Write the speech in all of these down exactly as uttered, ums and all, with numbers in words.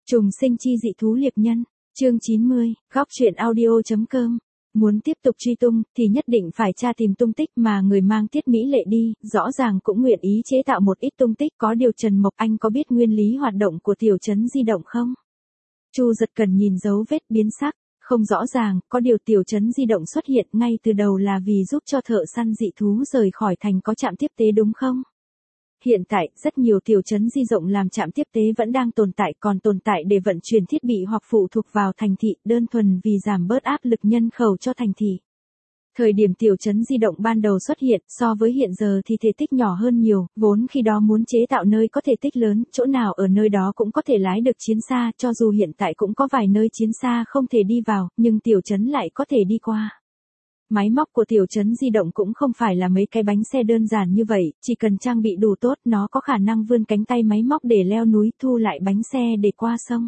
Trùng sinh chi dị thú liệp nhân, chương chín mươi, góc truyện audio.com. Muốn tiếp tục truy tung, thì nhất định phải tra tìm tung tích mà người mang Tiết Mỹ Lệ đi, rõ ràng cũng nguyện ý chế tạo một ít tung tích. Có điều Trần Mộc Anh có biết nguyên lý hoạt động của tiểu trấn di động không? Chu Giật Cần nhìn dấu vết biến sắc, không rõ ràng, có điều tiểu trấn di động xuất hiện ngay từ đầu là vì giúp cho thợ săn dị thú rời khỏi thành có trạm tiếp tế đúng không? Hiện tại, rất nhiều tiểu trấn di động làm trạm tiếp tế vẫn đang tồn tại, còn tồn tại để vận chuyển thiết bị hoặc phụ thuộc vào thành thị, đơn thuần vì giảm bớt áp lực nhân khẩu cho thành thị. Thời điểm tiểu trấn di động ban đầu xuất hiện, so với hiện giờ thì thể tích nhỏ hơn nhiều, vốn khi đó muốn chế tạo nơi có thể tích lớn, chỗ nào ở nơi đó cũng có thể lái được chiến xa, cho dù hiện tại cũng có vài nơi chiến xa không thể đi vào, nhưng tiểu trấn lại có thể đi qua. Máy móc của tiểu trấn di động cũng không phải là mấy cái bánh xe đơn giản như vậy, chỉ cần trang bị đủ tốt, nó có khả năng vươn cánh tay máy móc để leo núi, thu lại bánh xe để qua sông.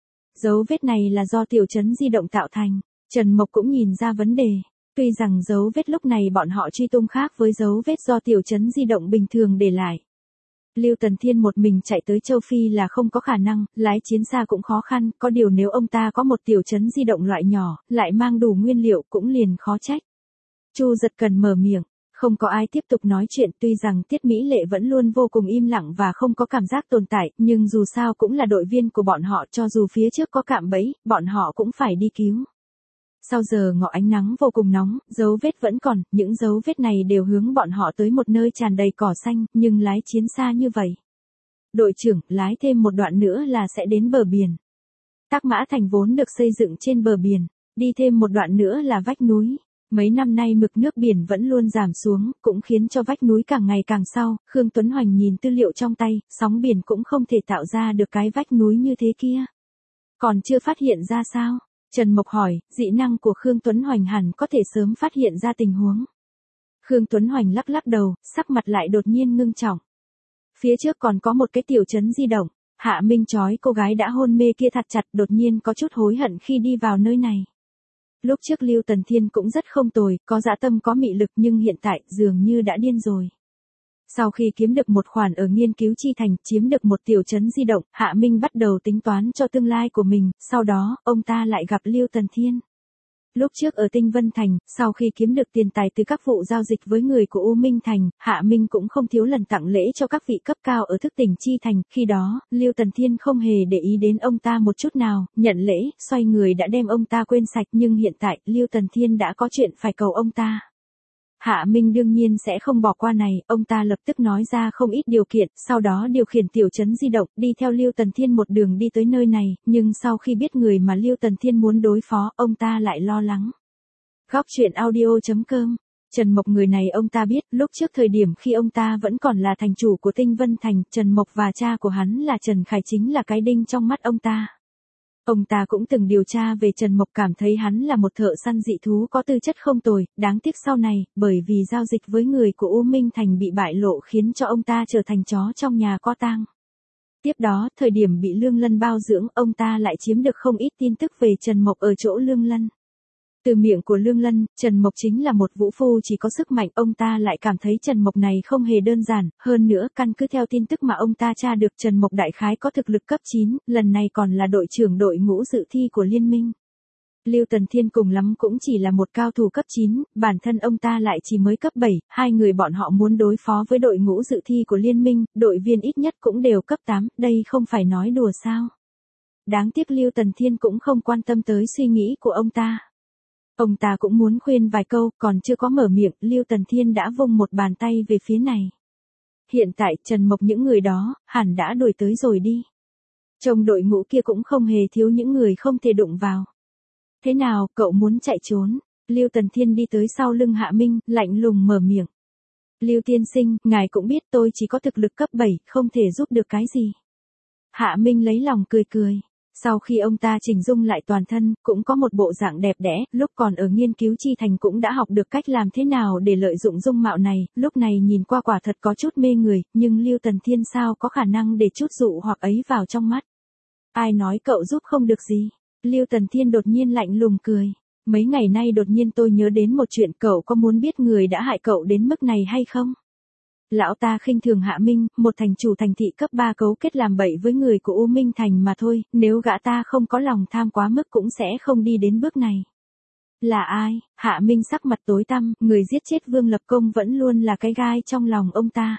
Dấu vết này là do tiểu trấn di động tạo thành, Trần Mộc cũng nhìn ra vấn đề. Tuy rằng dấu vết lúc này bọn họ truy tung khác với dấu vết do tiểu trấn di động bình thường để lại. Lưu Tần Thiên một mình chạy tới châu Phi là không có khả năng, lái chiến xa cũng khó khăn, có điều nếu ông ta có một tiểu trấn di động loại nhỏ, lại mang đủ nguyên liệu cũng liền khó trách. Chu Giật Cần mở miệng, không có ai tiếp tục nói chuyện, tuy rằng Tiết Mỹ Lệ vẫn luôn vô cùng im lặng và không có cảm giác tồn tại, nhưng dù sao cũng là đội viên của bọn họ, cho dù phía trước có cạm bẫy, bọn họ cũng phải đi cứu. Sau giờ ngọ ánh nắng vô cùng nóng, dấu vết vẫn còn, những dấu vết này đều hướng bọn họ tới một nơi tràn đầy cỏ xanh, nhưng lái chiến xa như vậy. Đội trưởng, lái thêm một đoạn nữa là sẽ đến bờ biển. Tắc Mã Thành vốn được xây dựng trên bờ biển, đi thêm một đoạn nữa là vách núi. Mấy năm nay mực nước biển vẫn luôn giảm xuống, cũng khiến cho vách núi càng ngày càng sau. Khương Tuấn Hoành nhìn tư liệu trong tay, sóng biển cũng không thể tạo ra được cái vách núi như thế kia. Còn chưa phát hiện ra sao? Trần Mộc hỏi, dị năng của Khương Tuấn Hoành hẳn có thể sớm phát hiện ra tình huống. Khương Tuấn Hoành lắc lắc đầu, sắc mặt lại đột nhiên ngưng trọng. Phía trước còn có một cái tiểu trấn di động, Hạ Minh trói cô gái đã hôn mê kia thật chặt, đột nhiên có chút hối hận khi đi vào nơi này. Lúc trước Lưu Tần Thiên cũng rất không tồi, có dã tâm có mị lực, nhưng hiện tại dường như đã điên rồi. Sau khi kiếm được một khoản ở nghiên cứu chi thành, chiếm được một tiểu trấn di động, Hạ Minh bắt đầu tính toán cho tương lai của mình, sau đó, ông ta lại gặp Lưu Tần Thiên. Lúc trước ở Tinh Vân Thành, sau khi kiếm được tiền tài từ các vụ giao dịch với người của U Minh Thành, Hạ Minh cũng không thiếu lần tặng lễ cho các vị cấp cao ở thức tỉnh chi thành, khi đó, Lưu Tần Thiên không hề để ý đến ông ta một chút nào, nhận lễ, xoay người đã đem ông ta quên sạch, nhưng hiện tại, Lưu Tần Thiên đã có chuyện phải cầu ông ta. Hạ Minh đương nhiên sẽ không bỏ qua này, ông ta lập tức nói ra không ít điều kiện, sau đó điều khiển tiểu trấn di động, đi theo Lưu Tần Thiên một đường đi tới nơi này, nhưng sau khi biết người mà Lưu Tần Thiên muốn đối phó, ông ta lại lo lắng. Góc truyện audio.com. Trần Mộc người này ông ta biết, lúc trước thời điểm khi ông ta vẫn còn là thành chủ của Tinh Vân Thành, Trần Mộc và cha của hắn là Trần Khải chính là cái đinh trong mắt ông ta. Ông ta cũng từng điều tra về Trần Mộc, cảm thấy hắn là một thợ săn dị thú có tư chất không tồi, đáng tiếc sau này, bởi vì giao dịch với người của U Minh Thành bị bại lộ khiến cho ông ta trở thành chó trong nhà có tang. Tiếp đó, thời điểm bị Lương Lân bao dưỡng, ông ta lại chiếm được không ít tin tức về Trần Mộc ở chỗ Lương Lân. Từ miệng của Lương Lân, Trần Mộc chính là một vũ phu chỉ có sức mạnh, ông ta lại cảm thấy Trần Mộc này không hề đơn giản, hơn nữa căn cứ theo tin tức mà ông ta tra được, Trần Mộc đại khái có thực lực cấp chín, lần này còn là đội trưởng đội ngũ dự thi của liên minh. Lưu Tần Thiên cùng lắm cũng chỉ là một cao thủ cấp chín, bản thân ông ta lại chỉ mới cấp bảy, hai người bọn họ muốn đối phó với đội ngũ dự thi của liên minh, đội viên ít nhất cũng đều cấp tám, đây không phải nói đùa sao. Đáng tiếc Lưu Tần Thiên cũng không quan tâm tới suy nghĩ của ông ta. Ông ta cũng muốn khuyên vài câu, còn chưa có mở miệng, Lưu Tần Thiên đã vung một bàn tay về phía này. Hiện tại, Trần Mộc những người đó, hẳn đã đuổi tới rồi đi. Trong đội ngũ kia cũng không hề thiếu những người không thể đụng vào. Thế nào, cậu muốn chạy trốn? Lưu Tần Thiên đi tới sau lưng Hạ Minh, lạnh lùng mở miệng. Lưu tiên sinh, ngài cũng biết tôi chỉ có thực lực cấp bảy, không thể giúp được cái gì. Hạ Minh lấy lòng cười cười. Sau khi ông ta chỉnh dung lại toàn thân, cũng có một bộ dạng đẹp đẽ, lúc còn ở nghiên cứu chi thành cũng đã học được cách làm thế nào để lợi dụng dung mạo này, lúc này nhìn qua quả thật có chút mê người, nhưng Lưu Tần Thiên sao có khả năng để chút dụ hoặc ấy vào trong mắt. Ai nói cậu giúp không được gì? Lưu Tần Thiên đột nhiên lạnh lùng cười. Mấy ngày nay đột nhiên tôi nhớ đến một chuyện, cậu có muốn biết người đã hại cậu đến mức này hay không? Lão ta khinh thường Hạ Minh, một thành chủ thành thị cấp ba cấu kết làm bậy với người của U Minh Thành mà thôi, nếu gã ta không có lòng tham quá mức cũng sẽ không đi đến bước này. Là ai? Hạ Minh sắc mặt tối tăm, người giết chết Vương Lập Công vẫn luôn là cái gai trong lòng ông ta.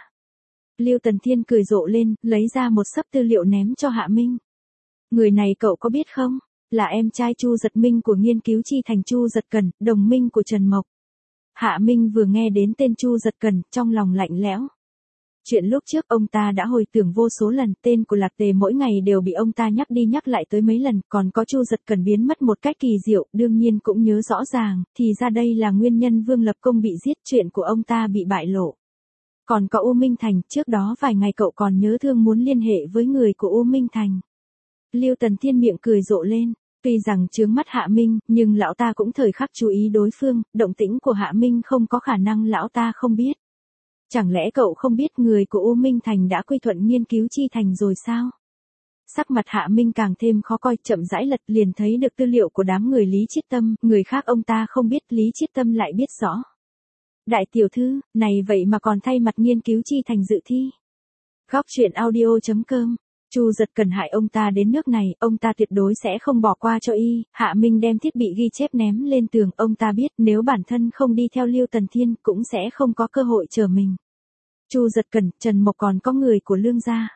Lưu Tần Thiên cười rộ lên, lấy ra một xấp tư liệu ném cho Hạ Minh. Người này cậu có biết không? Là em trai Chu Giật Minh của nghiên cứu chi thành Chu Giật Cẩn, đồng minh của Trần Mộc. Hạ Minh vừa nghe đến tên Chu Giật Cẩn, trong lòng lạnh lẽo. Chuyện lúc trước ông ta đã hồi tưởng vô số lần, tên của Lạc Tề mỗi ngày đều bị ông ta nhắc đi nhắc lại tới mấy lần, còn có Chu Giật Cẩn biến mất một cách kỳ diệu, đương nhiên cũng nhớ rõ ràng, thì ra đây là nguyên nhân Vương Lập Công bị giết, chuyện của ông ta bị bại lộ. Còn có U Minh Thành, trước đó vài ngày cậu còn nhớ thương muốn liên hệ với người của U Minh Thành. Lưu Tần Thiên miệng cười rộ lên. Tuy rằng chướng mắt Hạ Minh, nhưng lão ta cũng thời khắc chú ý đối phương, động tĩnh của Hạ Minh không có khả năng lão ta không biết. Chẳng lẽ cậu không biết người của U Minh Thành đã quy thuận nghiên cứu chi thành rồi sao? Sắc mặt Hạ Minh càng thêm khó coi, chậm rãi lật liền thấy được tư liệu của đám người Lý Chiết Tâm, người khác ông ta không biết, Lý Chiết Tâm lại biết rõ. Đại tiểu thư, này vậy mà còn thay mặt nghiên cứu chi thành dự thi. Góc truyện audio chấm com. Chu Giật Cẩn hại ông ta đến nước này, ông ta tuyệt đối sẽ không bỏ qua cho y. Hạ Minh đem thiết bị ghi chép ném lên tường, ông ta biết nếu bản thân không đi theo Lưu Tần Thiên cũng sẽ không có cơ hội chờ mình. Chu Giật Cẩn, Trần Mộc còn có người của Lương gia.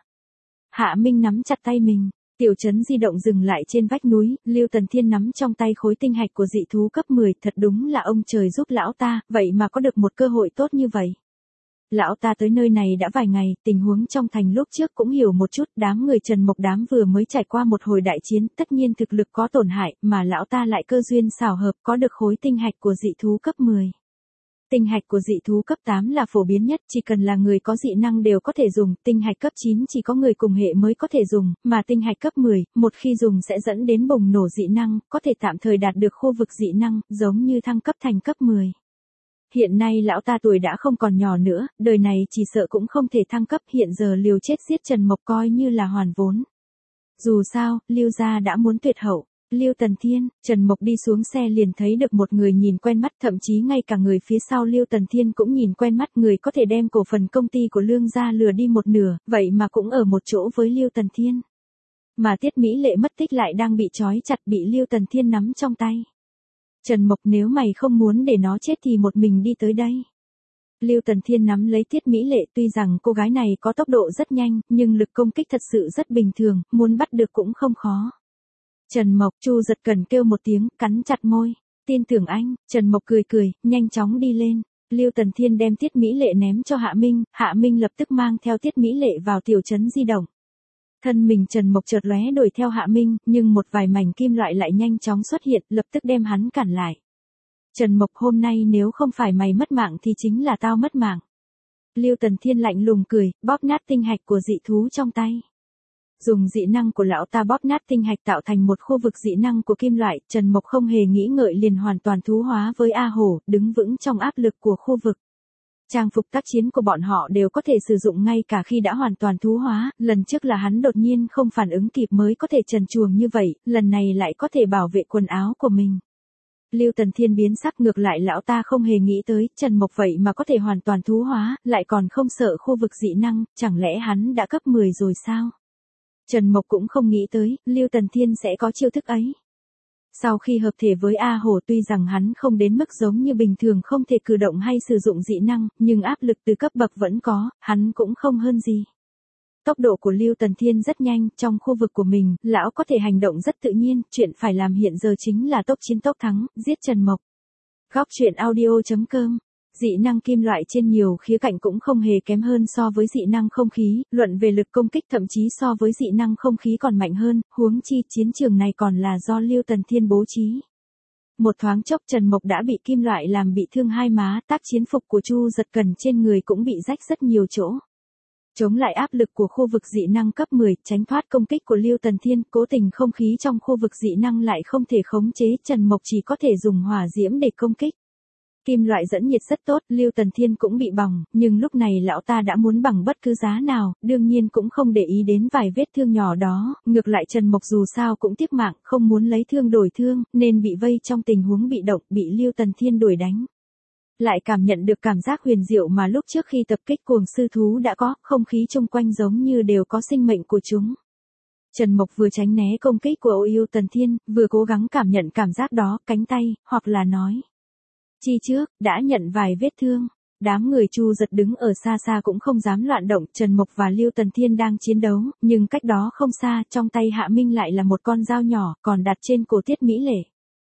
Hạ Minh nắm chặt tay mình, tiểu trấn di động dừng lại trên vách núi, Lưu Tần Thiên nắm trong tay khối tinh hạch của dị thú cấp mười, thật đúng là ông trời giúp lão ta, vậy mà có được một cơ hội tốt như vậy. Lão ta tới nơi này đã vài ngày, tình huống trong thành lúc trước cũng hiểu một chút, đám người Trần Mộc đám vừa mới trải qua một hồi đại chiến, tất nhiên thực lực có tổn hại, mà lão ta lại cơ duyên xảo hợp có được khối tinh hạch của dị thú cấp mười. Tinh hạch của dị thú cấp tám là phổ biến nhất, chỉ cần là người có dị năng đều có thể dùng, tinh hạch cấp chín chỉ có người cùng hệ mới có thể dùng, mà tinh hạch cấp mười, một khi dùng sẽ dẫn đến bùng nổ dị năng, có thể tạm thời đạt được khu vực dị năng, giống như thăng cấp thành cấp mười. Hiện nay lão ta tuổi đã không còn nhỏ nữa, đời này chỉ sợ cũng không thể thăng cấp, hiện giờ liều chết giết Trần Mộc coi như là hoàn vốn. Dù sao, Lưu gia đã muốn tuyệt hậu. Lưu Tần Thiên, Trần Mộc đi xuống xe liền thấy được một người nhìn quen mắt, thậm chí ngay cả người phía sau Lưu Tần Thiên cũng nhìn quen mắt, người có thể đem cổ phần công ty của Lương gia lừa đi một nửa, vậy mà cũng ở một chỗ với Lưu Tần Thiên. Mà Tiết Mỹ Lệ mất tích lại đang bị trói chặt, bị Lưu Tần Thiên nắm trong tay. Trần Mộc, nếu mày không muốn để nó chết thì một mình đi tới đây. Lưu Tần Thiên nắm lấy Tiết Mỹ Lệ, tuy rằng cô gái này có tốc độ rất nhanh, nhưng lực công kích thật sự rất bình thường, muốn bắt được cũng không khó. Trần Mộc, Chu Giật Cẩn kêu một tiếng, cắn chặt môi. Tin tưởng anh, Trần Mộc cười cười, nhanh chóng đi lên. Lưu Tần Thiên đem Tiết Mỹ Lệ ném cho Hạ Minh, Hạ Minh lập tức mang theo Tiết Mỹ Lệ vào tiểu trấn di động. Thân mình Trần Mộc chợt lóe đuổi theo Hạ Minh, nhưng một vài mảnh kim loại lại nhanh chóng xuất hiện, lập tức đem hắn cản lại. Trần Mộc, hôm nay nếu không phải mày mất mạng thì chính là tao mất mạng. Lưu Tần Thiên lạnh lùng cười, bóp nát tinh hạch của dị thú trong tay. Dùng dị năng của lão ta bóp nát tinh hạch tạo thành một khu vực dị năng của kim loại, Trần Mộc không hề nghĩ ngợi liền hoàn toàn thú hóa với A Hổ, đứng vững trong áp lực của khu vực. Trang phục tác chiến của bọn họ đều có thể sử dụng ngay cả khi đã hoàn toàn thú hóa, lần trước là hắn đột nhiên không phản ứng kịp mới có thể trần truồng như vậy, lần này lại có thể bảo vệ quần áo của mình. Lưu Tần Thiên biến sắc, ngược lại lão ta không hề nghĩ tới, Trần Mộc vậy mà có thể hoàn toàn thú hóa, lại còn không sợ khu vực dị năng, chẳng lẽ hắn đã cấp mười rồi sao? Trần Mộc cũng không nghĩ tới, Lưu Tần Thiên sẽ có chiêu thức ấy. Sau khi hợp thể với A Hổ, tuy rằng hắn không đến mức giống như bình thường không thể cử động hay sử dụng dị năng, nhưng áp lực từ cấp bậc vẫn có, hắn cũng không hơn gì. Tốc độ của Lưu Tần Thiên rất nhanh, trong khu vực của mình, lão có thể hành động rất tự nhiên, chuyện phải làm hiện giờ chính là tốc chiến tốc thắng, giết Trần Mộc. Góc truyện audio chấm com. Dị năng kim loại trên nhiều khía cạnh cũng không hề kém hơn so với dị năng không khí, luận về lực công kích thậm chí so với dị năng không khí còn mạnh hơn, huống chi chiến trường này còn là do Lưu Tần Thiên bố trí. Một thoáng chốc Trần Mộc đã bị kim loại làm bị thương hai má, tác chiến phục của Chu Giật Cẩn trên người cũng bị rách rất nhiều chỗ. Chống lại áp lực của khu vực dị năng cấp mười, tránh thoát công kích của Lưu Tần Thiên, cố tình không khí trong khu vực dị năng lại không thể khống chế, Trần Mộc chỉ có thể dùng hỏa diễm để công kích. Kim loại dẫn nhiệt rất tốt, Lưu Tần Thiên cũng bị bỏng, nhưng lúc này lão ta đã muốn bằng bất cứ giá nào, đương nhiên cũng không để ý đến vài vết thương nhỏ đó, ngược lại Trần Mộc dù sao cũng tiếc mạng, không muốn lấy thương đổi thương, nên bị vây trong tình huống bị động, bị Lưu Tần Thiên đuổi đánh. lại cảm nhận được cảm giác huyền diệu mà lúc trước khi tập kích cuồng sư thú đã có, không khí chung quanh giống như đều có sinh mệnh của chúng. Trần Mộc vừa tránh né công kích của Ô Yêu Tần Thiên, vừa cố gắng cảm nhận cảm giác đó, cánh tay, hoặc là nói. Chi trước, đã nhận vài vết thương. Đám người Chu Giật đứng ở xa xa cũng không dám loạn động, Trần Mộc và Lưu Tần Thiên đang chiến đấu, nhưng cách đó không xa, trong tay Hạ Minh lại là một con dao nhỏ, còn đặt trên cổ Tiết Mỹ Lệ.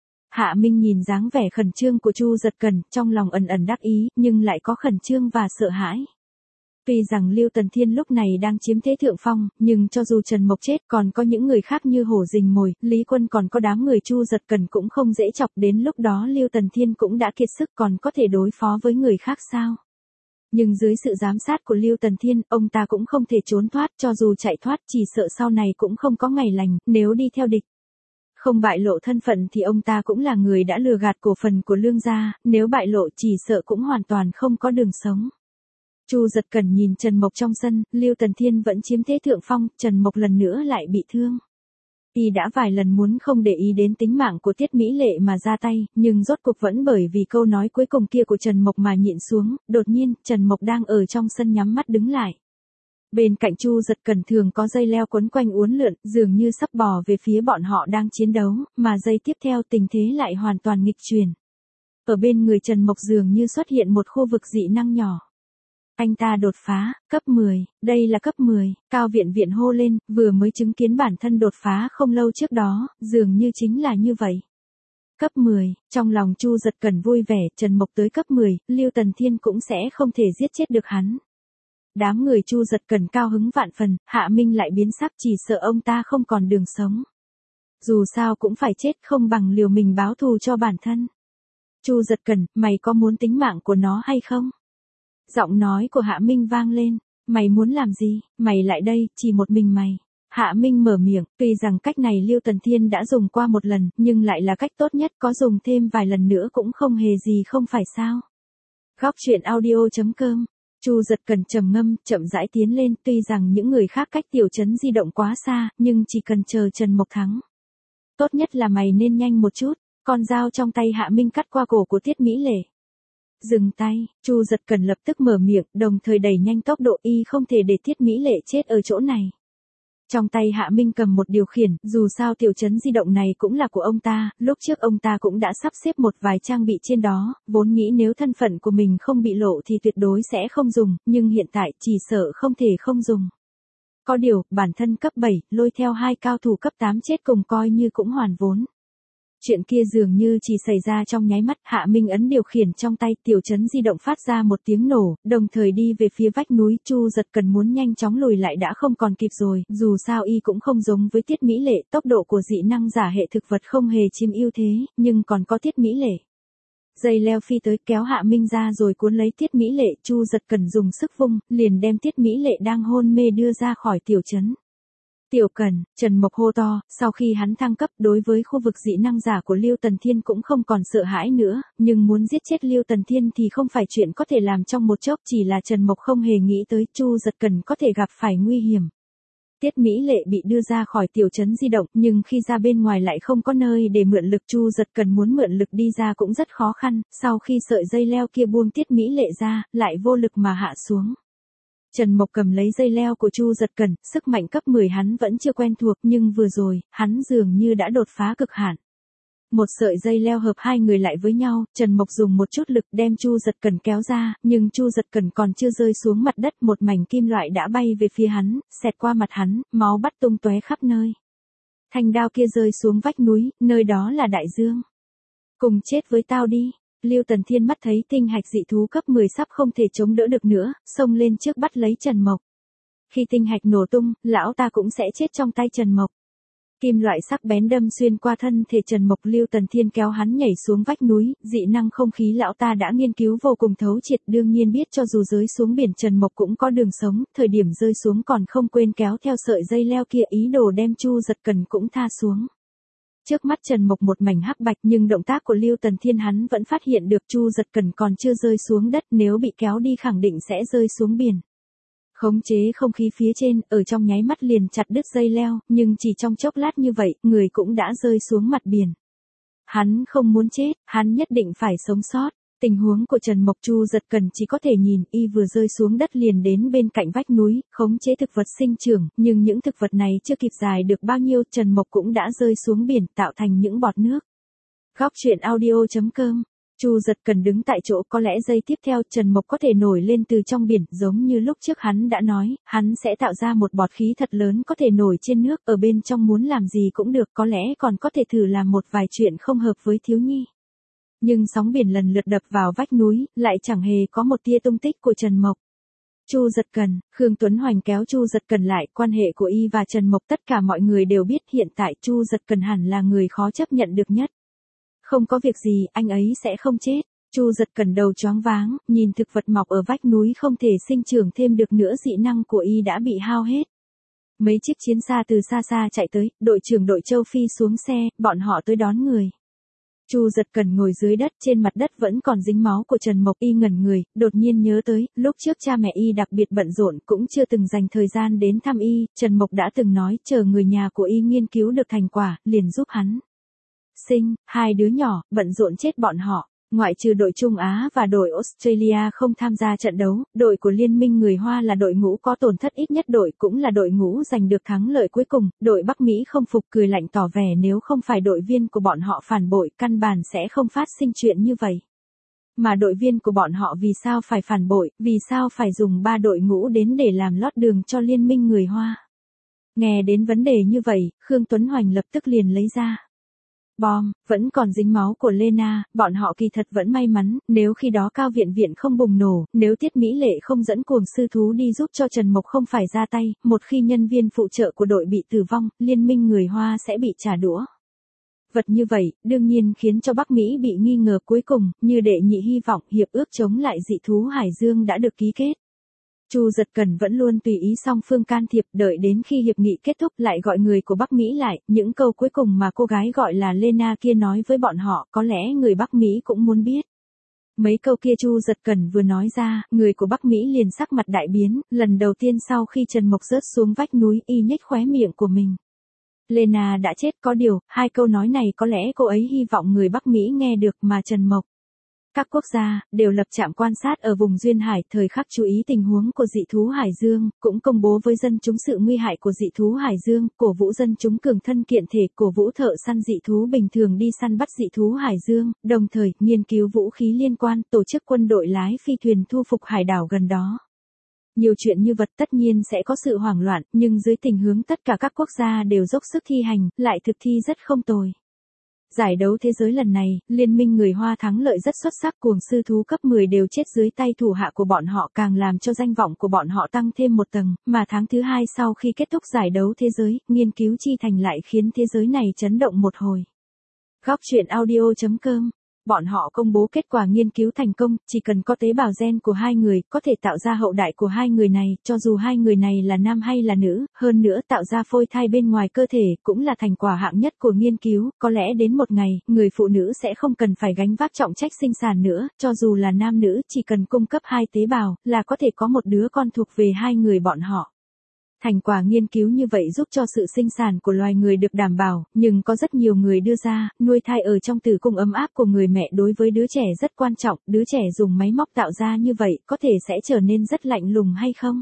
Hạ Minh nhìn dáng vẻ khẩn trương của Chu Giật Cần, trong lòng ẩn ẩn đắc ý, nhưng lại có khẩn trương và sợ hãi. Tuy rằng Lưu Tần Thiên lúc này đang chiếm thế thượng phong, nhưng cho dù Trần Mộc chết còn có những người khác như hổ rình mồi, Lý Quân còn có đám người Chu Giật Cần cũng không dễ chọc, đến lúc đó Lưu Tần Thiên cũng đã kiệt sức còn có thể đối phó với người khác sao. Nhưng dưới sự giám sát của Lưu Tần Thiên, ông ta cũng không thể trốn thoát, cho dù chạy thoát chỉ sợ sau này cũng không có ngày lành, nếu đi theo địch. Không bại lộ thân phận thì ông ta cũng là người đã lừa gạt cổ phần của Lương gia, nếu bại lộ chỉ sợ cũng hoàn toàn không có đường sống. Chu Giật Cẩn nhìn Trần Mộc trong sân, Lưu Tần Thiên vẫn chiếm thế thượng phong, Trần Mộc lần nữa lại bị thương. Y đã vài lần muốn không để ý đến tính mạng của Tiết Mỹ Lệ mà ra tay, nhưng rốt cuộc vẫn bởi vì câu nói cuối cùng kia của Trần Mộc mà nhịn xuống, đột nhiên, Trần Mộc đang ở trong sân nhắm mắt đứng lại. Bên cạnh Chu Giật Cẩn thường có dây leo quấn quanh uốn lượn, dường như sắp bò về phía bọn họ đang chiến đấu, mà giây tiếp theo tình thế lại hoàn toàn nghịch chuyển. Ở bên người Trần Mộc dường như xuất hiện một khu vực dị năng nhỏ. Anh ta đột phá, cấp mười, đây là cấp mười, Cao Viện Viện hô lên, vừa mới chứng kiến bản thân đột phá không lâu trước đó, dường như chính là như vậy. Cấp mười, trong lòng Chu Giật Cẩn vui vẻ, Trần Mộc tới cấp mười, Lưu Tần Thiên cũng sẽ không thể giết chết được hắn. Đám người Chu Giật Cẩn cao hứng vạn phần, Hạ Minh lại biến sắc, chỉ sợ ông ta không còn đường sống. Dù sao cũng phải chết, không bằng liều mình báo thù cho bản thân. Chu Giật Cẩn, mày có muốn tính mạng của nó hay không? Giọng nói của Hạ Minh vang lên, mày muốn làm gì, mày lại đây, chỉ một mình mày. Hạ Minh mở miệng, tuy rằng cách này Lưu Tần Thiên đã dùng qua một lần, nhưng lại là cách tốt nhất, có dùng thêm vài lần nữa cũng không hề gì không phải sao. Góc truyện audio chấm com. Chu Giật Cẩn trầm ngâm, chậm rãi tiến lên, tuy rằng những người khác cách tiểu trấn di động quá xa, nhưng chỉ cần chờ Trần Mộc thắng. Tốt nhất là mày nên nhanh một chút, con dao trong tay Hạ Minh cắt qua cổ của Tiết Mỹ Lệ. Dừng tay, Chu Giật Cẩn lập tức mở miệng, đồng thời đẩy nhanh tốc độ, y không thể để Tiết Mỹ Lệ chết ở chỗ này. Trong tay Hạ Minh cầm một điều khiển, dù sao tiểu trấn di động này cũng là của ông ta, lúc trước ông ta cũng đã sắp xếp một vài trang bị trên đó, vốn nghĩ nếu thân phận của mình không bị lộ thì tuyệt đối sẽ không dùng, nhưng hiện tại chỉ sợ không thể không dùng. Có điều, bản thân cấp bảy, lôi theo hai cao thủ cấp tám chết cùng coi như cũng hoàn vốn. Chuyện kia dường như chỉ xảy ra trong nháy mắt, Hạ Minh ấn điều khiển trong tay, tiểu trấn di động phát ra một tiếng nổ, đồng thời đi về phía vách núi, Chu Giật Cần muốn nhanh chóng lùi lại đã không còn kịp rồi, dù sao y cũng không giống với Tiết Mỹ Lệ, tốc độ của dị năng giả hệ thực vật không hề chiếm ưu thế, nhưng còn có Tiết Mỹ Lệ. Dây leo phi tới kéo Hạ Minh ra rồi cuốn lấy Tiết Mỹ Lệ, Chu Giật Cần dùng sức vung, liền đem Tiết Mỹ Lệ đang hôn mê đưa ra khỏi tiểu trấn. Tiểu Cần, Trần Mộc hô to, sau khi hắn thăng cấp đối với khu vực dị năng giả của Lưu Tần Thiên cũng không còn sợ hãi nữa, nhưng muốn giết chết Lưu Tần Thiên thì không phải chuyện có thể làm trong một chốc, chỉ là Trần Mộc không hề nghĩ tới Chu Giật Cần có thể gặp phải nguy hiểm. Tiết Mỹ Lệ bị đưa ra khỏi tiểu trấn di động, nhưng khi ra bên ngoài lại không có nơi để mượn lực, Chu Giật Cần muốn mượn lực đi ra cũng rất khó khăn, sau khi sợi dây leo kia buông Tiết Mỹ Lệ ra, lại vô lực mà hạ xuống. Trần Mộc cầm lấy dây leo của Chu Giật Cẩn, sức mạnh cấp mười hắn vẫn chưa quen thuộc, nhưng vừa rồi, hắn dường như đã đột phá cực hạn. Một sợi dây leo hợp hai người lại với nhau, Trần Mộc dùng một chút lực đem Chu Giật Cẩn kéo ra, nhưng Chu Giật Cẩn còn chưa rơi xuống mặt đất, một mảnh kim loại đã bay về phía hắn, xẹt qua mặt hắn, máu bắt tung tóe khắp nơi. Thanh đao kia rơi xuống vách núi, nơi đó là đại dương. Cùng chết với tao đi. Lưu Tần Thiên mắt thấy tinh hạch dị thú cấp mười sắp không thể chống đỡ được nữa, xông lên trước bắt lấy Trần Mộc. Khi tinh hạch nổ tung, lão ta cũng sẽ chết trong tay Trần Mộc. Kim loại sắc bén đâm xuyên qua thân thể Trần Mộc, Lưu Tần Thiên kéo hắn nhảy xuống vách núi, dị năng không khí lão ta đã nghiên cứu vô cùng thấu triệt, đương nhiên biết cho dù rơi xuống biển Trần Mộc cũng có đường sống, thời điểm rơi xuống còn không quên kéo theo sợi dây leo kia, ý đồ đem Chu Giật Cẩn cũng tha xuống. Trước mắt Trần Mộc một mảnh hắc bạch, nhưng động tác của Lưu Tần Thiên hắn vẫn phát hiện được Chu Giật Cẩn còn chưa rơi xuống đất, nếu bị kéo đi khẳng định sẽ rơi xuống biển. Khống chế không khí phía trên, ở trong nháy mắt liền chặt đứt dây leo, nhưng chỉ trong chốc lát như vậy, người cũng đã rơi xuống mặt biển. Hắn không muốn chết, hắn nhất định phải sống sót. Tình huống của Trần Mộc Chu Giật Cần chỉ có thể nhìn, y vừa rơi xuống đất liền đến bên cạnh vách núi, khống chế thực vật sinh trưởng, nhưng những thực vật này chưa kịp dài được bao nhiêu, Trần Mộc cũng đã rơi xuống biển, tạo thành những bọt nước. Góc truyện audio chấm com. Chu Giật Cần đứng tại chỗ, có lẽ giây tiếp theo Trần Mộc có thể nổi lên từ trong biển, giống như lúc trước hắn đã nói, hắn sẽ tạo ra một bọt khí thật lớn có thể nổi trên nước, ở bên trong muốn làm gì cũng được, có lẽ còn có thể thử làm một vài chuyện không hợp với thiếu nhi. Nhưng sóng biển lần lượt đập vào vách núi, lại chẳng hề có một tia tung tích của Trần Mộc. Chu Giật Cần, Khương Tuấn Hoành kéo Chu Giật Cần lại, quan hệ của y và Trần Mộc tất cả mọi người đều biết, hiện tại Chu Giật Cần hẳn là người khó chấp nhận được nhất. Không có việc gì, anh ấy sẽ không chết. Chu Giật Cần đầu choáng váng, nhìn thực vật mọc ở vách núi không thể sinh trưởng thêm được nữa, dị năng của y đã bị hao hết. Mấy chiếc chiến xa từ xa xa chạy tới, đội trưởng đội Châu Phi xuống xe, bọn họ tới đón người. Chu Giật Cần ngồi dưới đất, trên mặt đất vẫn còn dính máu của Trần Mộc, y ngẩn người, đột nhiên nhớ tới, lúc trước cha mẹ y đặc biệt bận rộn, cũng chưa từng dành thời gian đến thăm y, Trần Mộc đã từng nói, chờ người nhà của y nghiên cứu được thành quả, liền giúp hắn sinh, hai đứa nhỏ, bận rộn chết bọn họ. Ngoại trừ đội Trung Á và đội Australia không tham gia trận đấu, đội của Liên minh người Hoa là đội ngũ có tổn thất ít nhất, đội cũng là đội ngũ giành được thắng lợi cuối cùng, đội Bắc Mỹ không phục, cười lạnh tỏ vẻ nếu không phải đội viên của bọn họ phản bội, căn bản sẽ không phát sinh chuyện như vậy. Mà đội viên của bọn họ vì sao phải phản bội, vì sao phải dùng ba đội ngũ đến để làm lót đường cho Liên minh người Hoa. Nghe đến vấn đề như vậy, Khương Tuấn Hoành lập tức liền lấy ra bom, vẫn còn dính máu của Lena, bọn họ kỳ thật vẫn may mắn, nếu khi đó Cao Viện Viện không bùng nổ, nếu Tiết Mỹ Lệ không dẫn cuồng sư thú đi giúp cho Trần Mộc không phải ra tay, một khi nhân viên phụ trợ của đội bị tử vong, Liên minh người Hoa sẽ bị trả đũa. Vật như vậy, đương nhiên khiến cho Bắc Mỹ bị nghi ngờ, cuối cùng, như đệ nhị hy vọng, hiệp ước chống lại dị thú Hải Dương đã được ký kết. Chu Giật Cần vẫn luôn tùy ý song phương can thiệp, đợi đến khi hiệp nghị kết thúc lại gọi người của Bắc Mỹ lại, những câu cuối cùng mà cô gái gọi là Lena kia nói với bọn họ, có lẽ người Bắc Mỹ cũng muốn biết. Mấy câu kia Chu Giật Cần vừa nói ra, người của Bắc Mỹ liền sắc mặt đại biến, lần đầu tiên sau khi Trần Mộc rớt xuống vách núi, y nhếch khóe miệng của mình. Lena đã chết, có điều, hai câu nói này có lẽ cô ấy hy vọng người Bắc Mỹ nghe được, mà Trần Mộc. Các quốc gia đều lập trạm quan sát ở vùng duyên hải, thời khắc chú ý tình huống của dị thú Hải Dương, cũng công bố với dân chúng sự nguy hại của dị thú Hải Dương, cổ vũ dân chúng cường thân kiện thể, cổ vũ thợ săn dị thú bình thường đi săn bắt dị thú Hải Dương, đồng thời nghiên cứu vũ khí liên quan, tổ chức quân đội lái phi thuyền thu phục hải đảo gần đó. Nhiều chuyện như vật tất nhiên sẽ có sự hoảng loạn, nhưng dưới tình huống tất cả các quốc gia đều dốc sức thi hành, lại thực thi rất không tồi. Giải đấu thế giới lần này, Liên minh người Hoa thắng lợi rất xuất sắc, cuồng sư thú cấp mười đều chết dưới tay thủ hạ của bọn họ, càng làm cho danh vọng của bọn họ tăng thêm một tầng, mà tháng thứ hai sau khi kết thúc giải đấu thế giới, nghiên cứu chi thành lại khiến thế giới này chấn động một hồi. Góc truyện audio chấm com. Bọn họ công bố kết quả nghiên cứu thành công, chỉ cần có tế bào gen của hai người, có thể tạo ra hậu đại của hai người này, cho dù hai người này là nam hay là nữ, hơn nữa tạo ra phôi thai bên ngoài cơ thể, cũng là thành quả hạng nhất của nghiên cứu, có lẽ đến một ngày, người phụ nữ sẽ không cần phải gánh vác trọng trách sinh sản nữa, cho dù là nam nữ, chỉ cần cung cấp hai tế bào, là có thể có một đứa con thuộc về hai người bọn họ. Thành quả nghiên cứu như vậy giúp cho sự sinh sản của loài người được đảm bảo, nhưng có rất nhiều người đưa ra, nuôi thai ở trong tử cung ấm áp của người mẹ đối với đứa trẻ rất quan trọng, đứa trẻ dùng máy móc tạo ra như vậy, có thể sẽ trở nên rất lạnh lùng hay không?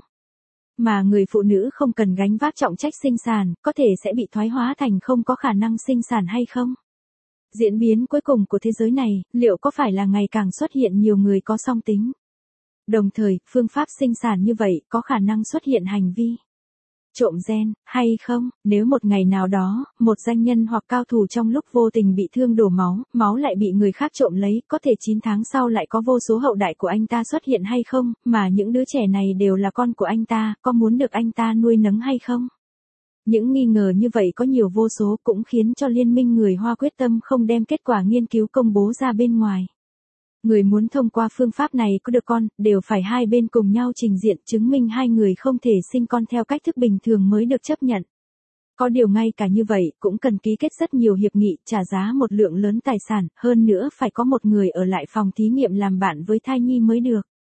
Mà người phụ nữ không cần gánh vác trọng trách sinh sản, có thể sẽ bị thoái hóa thành không có khả năng sinh sản hay không? Diễn biến cuối cùng của thế giới này, liệu có phải là ngày càng xuất hiện nhiều người có song tính? Đồng thời, phương pháp sinh sản như vậy có khả năng xuất hiện hành vi trộm gen, hay không? Nếu một ngày nào đó, một danh nhân hoặc cao thủ trong lúc vô tình bị thương đổ máu, máu lại bị người khác trộm lấy, có thể chín tháng sau lại có vô số hậu đại của anh ta xuất hiện hay không, mà những đứa trẻ này đều là con của anh ta, có muốn được anh ta nuôi nấng hay không? Những nghi ngờ như vậy có nhiều vô số, cũng khiến cho Liên minh người Hoa quyết tâm không đem kết quả nghiên cứu công bố ra bên ngoài. Người muốn thông qua phương pháp này có được con, đều phải hai bên cùng nhau trình diện chứng minh hai người không thể sinh con theo cách thức bình thường mới được chấp nhận. Có điều ngay cả như vậy, cũng cần ký kết rất nhiều hiệp nghị, trả giá một lượng lớn tài sản, hơn nữa phải có một người ở lại phòng thí nghiệm làm bạn với thai nhi mới được.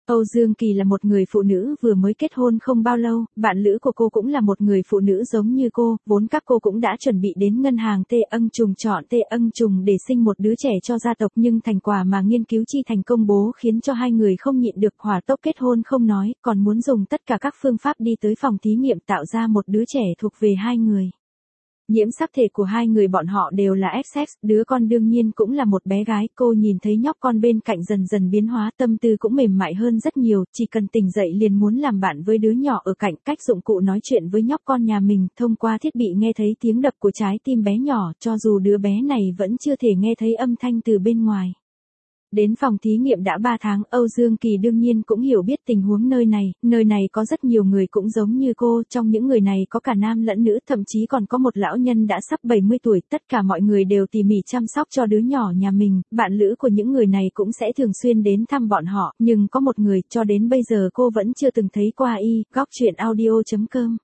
Âu Dương Kỳ là một người phụ nữ vừa mới kết hôn không bao lâu, bạn lữ của cô cũng là một người phụ nữ giống như cô, vốn các cô cũng đã chuẩn bị đến ngân hàng Tê Ân Trùng chọn Tê Ân Trùng để sinh một đứa trẻ cho gia tộc, nhưng thành quả mà nghiên cứu chi thành công bố khiến cho hai người không nhịn được hỏa tốc kết hôn không nói, còn muốn dùng tất cả các phương pháp đi tới phòng thí nghiệm tạo ra một đứa trẻ thuộc về hai người. Nhiễm sắc thể của hai người bọn họ đều là ép ích, đứa con đương nhiên cũng là một bé gái, cô nhìn thấy nhóc con bên cạnh dần dần biến hóa, tâm tư cũng mềm mại hơn rất nhiều, chỉ cần tỉnh dậy liền muốn làm bạn với đứa nhỏ ở cạnh, cách dụng cụ nói chuyện với nhóc con nhà mình, thông qua thiết bị nghe thấy tiếng đập của trái tim bé nhỏ, cho dù đứa bé này vẫn chưa thể nghe thấy âm thanh từ bên ngoài. Đến phòng thí nghiệm đã ba tháng, Âu Dương Kỳ đương nhiên cũng hiểu biết tình huống nơi này, nơi này có rất nhiều người cũng giống như cô, trong những người này có cả nam lẫn nữ, thậm chí còn có một lão nhân đã sắp bảy mươi tuổi, tất cả mọi người đều tỉ mỉ chăm sóc cho đứa nhỏ nhà mình, bạn lữ của những người này cũng sẽ thường xuyên đến thăm bọn họ, nhưng có một người, cho đến bây giờ cô vẫn chưa từng thấy qua y, góc chuyện audio chấm com.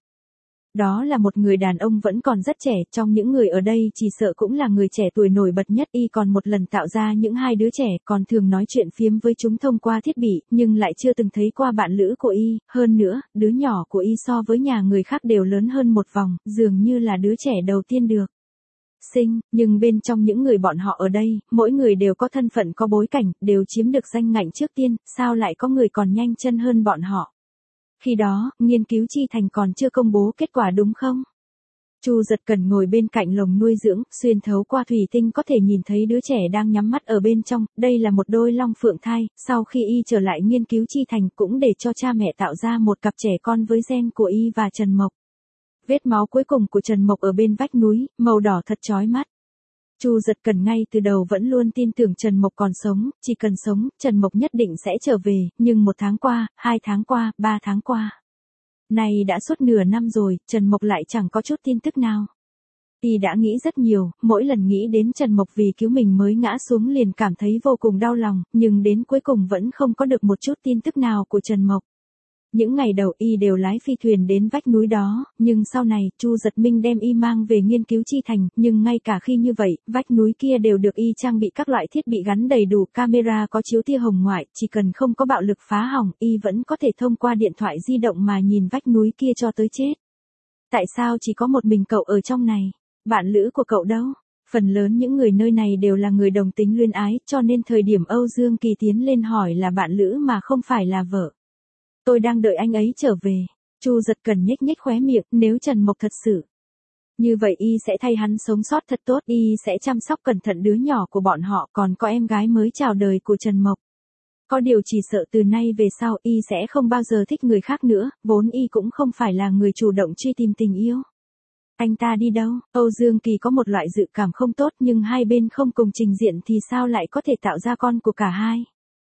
Đó là một người đàn ông vẫn còn rất trẻ, trong những người ở đây chỉ sợ cũng là người trẻ tuổi nổi bật nhất, y còn một lần tạo ra những hai đứa trẻ, còn thường nói chuyện phiếm với chúng thông qua thiết bị, nhưng lại chưa từng thấy qua bạn lữ của y, hơn nữa, đứa nhỏ của y so với nhà người khác đều lớn hơn một vòng, dường như là đứa trẻ đầu tiên được sinh, nhưng bên trong những người bọn họ ở đây, mỗi người đều có thân phận có bối cảnh, đều chiếm được danh ngạch trước tiên, sao lại có người còn nhanh chân hơn bọn họ? Khi đó, nghiên cứu chi thành còn chưa công bố kết quả đúng không? Chu Giật Cần ngồi bên cạnh lồng nuôi dưỡng, xuyên thấu qua thủy tinh có thể nhìn thấy đứa trẻ đang nhắm mắt ở bên trong, đây là một đôi long phượng thai, sau khi y trở lại nghiên cứu chi thành cũng để cho cha mẹ tạo ra một cặp trẻ con với gen của y và Trần Mộc. Vết máu cuối cùng của Trần Mộc ở bên vách núi, màu đỏ thật chói mắt. Chu Giật Cần ngay từ đầu vẫn luôn tin tưởng Trần Mộc còn sống, chỉ cần sống, Trần Mộc nhất định sẽ trở về, nhưng một tháng qua, hai tháng qua, ba tháng qua. Này đã suốt nửa năm rồi, Trần Mộc lại chẳng có chút tin tức nào. Y đã nghĩ rất nhiều, mỗi lần nghĩ đến Trần Mộc vì cứu mình mới ngã xuống liền cảm thấy vô cùng đau lòng, nhưng đến cuối cùng vẫn không có được một chút tin tức nào của Trần Mộc. Những ngày đầu y đều lái phi thuyền đến vách núi đó, nhưng sau này, Chu Giật Minh đem y mang về nghiên cứu chi thành, nhưng ngay cả khi như vậy, vách núi kia đều được y trang bị các loại thiết bị gắn đầy đủ camera có chiếu tia hồng ngoại, chỉ cần không có bạo lực phá hỏng, y vẫn có thể thông qua điện thoại di động mà nhìn vách núi kia cho tới chết. Tại sao chỉ có một mình cậu ở trong này? Bạn lữ của cậu đâu? Phần lớn những người nơi này đều là người đồng tính luyến ái, cho nên thời điểm Âu Dương Kỳ tiến lên hỏi là bạn lữ mà không phải là vợ. Tôi đang đợi anh ấy trở về. Chu Giật Cần nhếch nhếch khóe miệng, nếu Trần Mộc thật sự như vậy y sẽ thay hắn sống sót thật tốt, y sẽ chăm sóc cẩn thận đứa nhỏ của bọn họ, còn có em gái mới chào đời của Trần Mộc. Có điều chỉ sợ từ nay về sau y sẽ không bao giờ thích người khác nữa, vốn y cũng không phải là người chủ động truy tìm tình yêu. Anh ta đi đâu? Âu Dương Kỳ có một loại dự cảm không tốt, nhưng hai bên không cùng trình diện thì sao lại có thể tạo ra con của cả hai?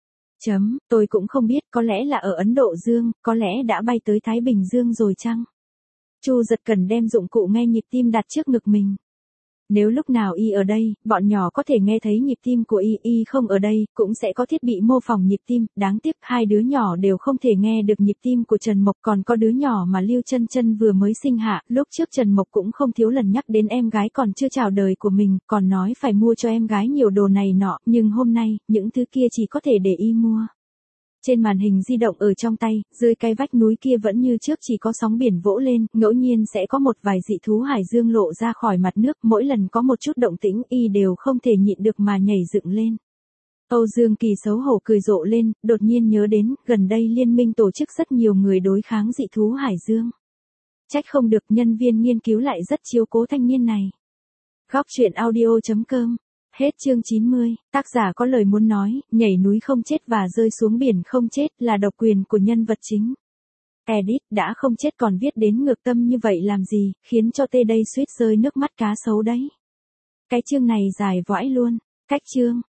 Chấm, tôi cũng không biết, có lẽ là ở Ấn Độ Dương, có lẽ đã bay tới Thái Bình Dương rồi chăng? Chu Giật Cần đem dụng cụ nghe nhịp tim đặt trước ngực mình. Nếu lúc nào y ở đây, bọn nhỏ có thể nghe thấy nhịp tim của y, y không ở đây, cũng sẽ có thiết bị mô phỏng nhịp tim, đáng tiếc hai đứa nhỏ đều không thể nghe được nhịp tim của Trần Mộc, còn có đứa nhỏ mà Lưu Chân Chân vừa mới sinh hạ, lúc trước Trần Mộc cũng không thiếu lần nhắc đến em gái còn chưa chào đời của mình, còn nói phải mua cho em gái nhiều đồ này nọ, nhưng hôm nay, những thứ kia chỉ có thể để y mua. Trên màn hình di động ở trong tay, dưới cái vách núi kia vẫn như trước chỉ có sóng biển vỗ lên, ngẫu nhiên sẽ có một vài dị thú hải dương lộ ra khỏi mặt nước, mỗi lần có một chút động tĩnh y đều không thể nhịn được mà nhảy dựng lên. Âu Dương Kỳ xấu hổ cười rộ lên, đột nhiên nhớ đến, gần đây liên minh tổ chức rất nhiều người đối kháng dị thú hải dương. Trách không được nhân viên nghiên cứu lại rất chiếu cố thanh niên này. Góc chuyện audio chấm com. Hết chương chín mươi, tác giả có lời muốn nói, nhảy núi không chết và rơi xuống biển không chết là độc quyền của nhân vật chính. Edit đã không chết còn viết đến ngược tâm như vậy làm gì, khiến cho tê đây suýt rơi nước mắt cá sấu đấy. Cái chương này dài vãi luôn, cách chương.